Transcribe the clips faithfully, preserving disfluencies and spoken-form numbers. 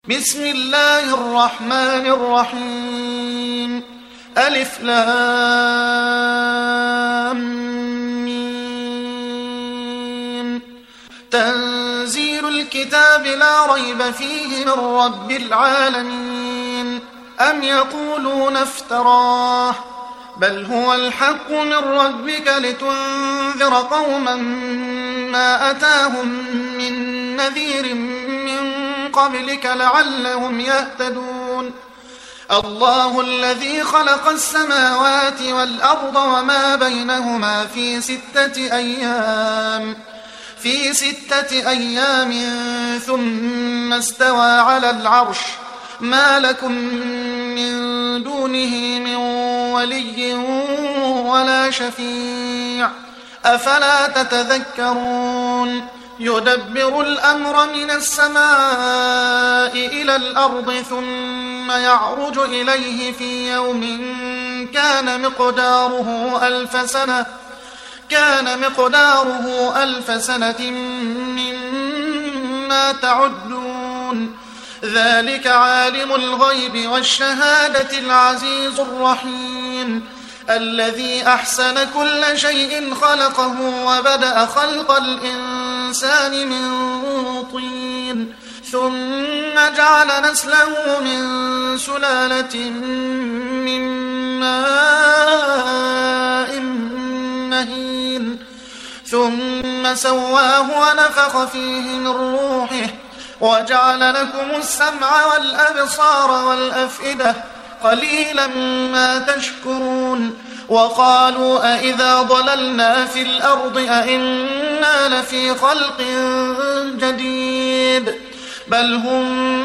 بسم الله الرحمن الرحيم. ألف لام ميم. تنزيل الكتاب لا ريب فيه من رب العالمين. أم يقولون افتراه بل هو الحق من ربك لتنذر قوما ما أتاهم من نذير من قبلك لعلهم يهتدون. الله الذي خلق السماوات والأرض وما بينهما في ستة أيام في ستة أيام ثم استوى على العرش. ما لكم من دونه من ولي ولا شفيع أفلا تتذكرون. يدبر الأمر من السماء إلى الأرض ثم يعرج إليه في يوم كان مقداره ألف سنة كان مقداره ألف سنة مما تعدون. ذلك عالم الغيب والشهادة العزيز الرحيم الذي أحسن كل شيء خلقه وبدأ خلق الإنسان من طين ثم جعل نسله من سلالة من ماء مهين ثم سواه ونفخ فيه من روحه وجعل لكم السمع والأبصار والأفئدة قليلا ما تشكرون. وقالوا أئذا ضللنا في الأرض أئنا لفي خلق جديد بل هم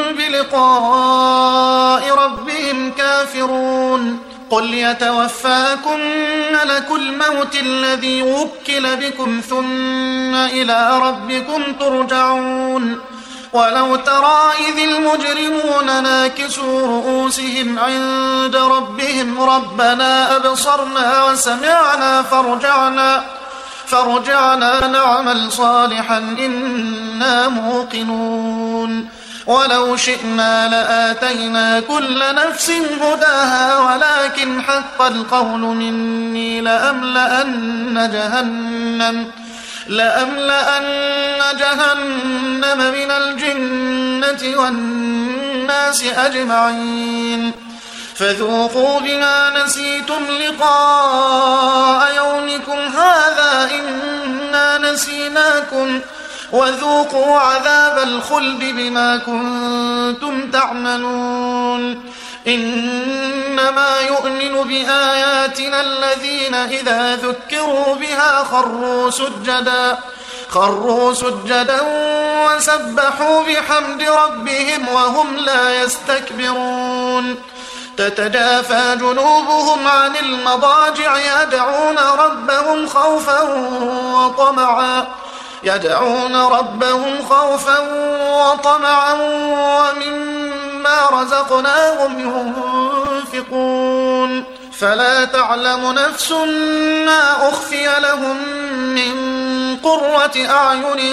بلقاء ربهم كافرون. قل يتوفاكم ملك الموت الذي وكل بكم ثم إلى ربكم ترجعون. ولو ترى إذ المجرمون ناكسوا رؤوسهم عند ربهم ربنا أبصرنا وسمعنا فارجعنا فارجعنا نعمل صالحا إنا موقنون. ولو شئنا لآتينا كل نفس هداها ولكن حق القول مني لأملأن جهنم لأملأن جهنم من الجنة والناس أجمعين. فذوقوا بما نسيتم لقاء يومكم هذا إنا نسيناكم وذوقوا عذاب الخلد بما كنتم تعملون. إنما يؤمن بآياتنا الذين إذا ذكروا بها خروا سجدا خروا سجدا وسبحوا بحمد ربهم وهم لا يستكبرون. تتجافى جنوبهم عن المضاجع يدعون ربهم خوفا وطمعا يدعون ربهم خوفا وطمعا ومما رزقناهم ينفقون. فلا تعلم نفس ما أخفي لهم من قرة أعين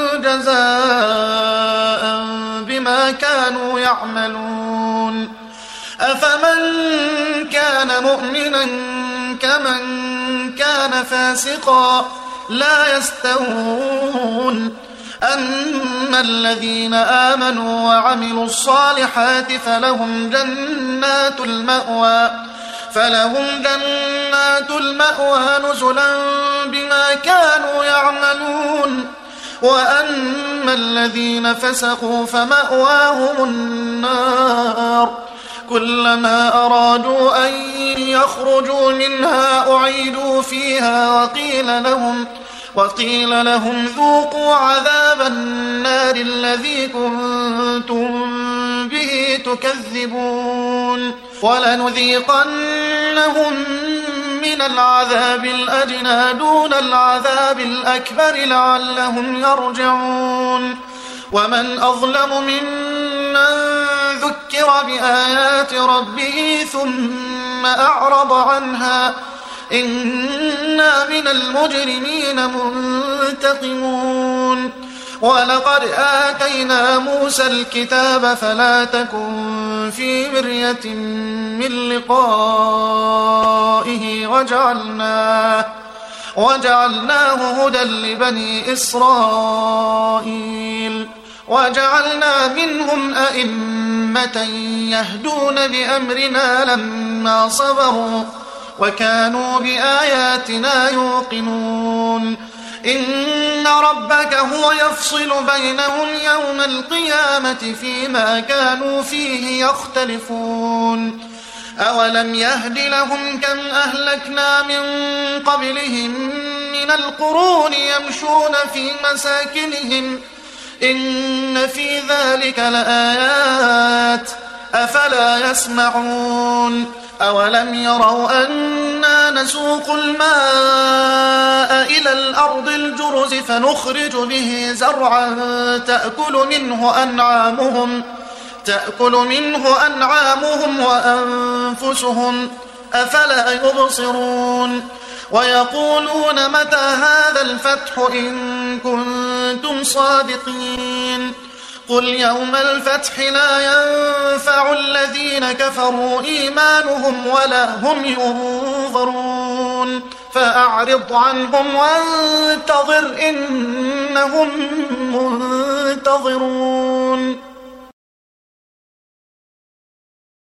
جزاء بما كانوا يعملون. أفمن كان مؤمنا كمن كان فاسقا لا يستوون. أما الذين آمنوا وعملوا الصالحات فلهم جنات المأوى فلهم جنات المأوى نزلا بما كانوا يعملون. وأما الذين فسقوا فمأواهم النار كلما أرادوا أن يخرجوا منها أعيدوا فيها وقيل لهم وقيل لهم ذوقوا عذاب النار الذي كنتم به تكذبون. ولنذيقنهم من العذاب الأدنى دون العذاب الأكبر لعلهم يرجعون. ومن أظلم ممن ذكر بآيات ربه ثم أعرض عنها إنا من المجرمين منتقمون. ولقد آتينا موسى الكتاب فلا تكن في مرية من لقائه وجعلناه, وجعلناه هدى لبني إسرائيل وجعلنا منهم أئمة يهدون بأمرنا لما صبروا وكانوا بآياتنا يوقنون إن ربك هو يفصل بينهم يوم القيامة فيما كانوا فيه يختلفون أولم يهد لهم كم أهلكنا من قبلهم من القرون يمشون في مساكنهم إن في ذلك لآيات أفلا يسمعون أولم يروا أنا نسوق الماء إلى الأرض الجرز فنخرج به زرعا تأكل منه أنعامهم تأكل منه أنعامهم وأنفسهم أفلا يبصرون ويقولون متى هذا الفتح إن كنتم صادقين قل يوم الفتح لا ينفع الذين كفروا إيمانهم ولا هم ينظرون فأعرض عنهم وانتظر إنهم منتظرون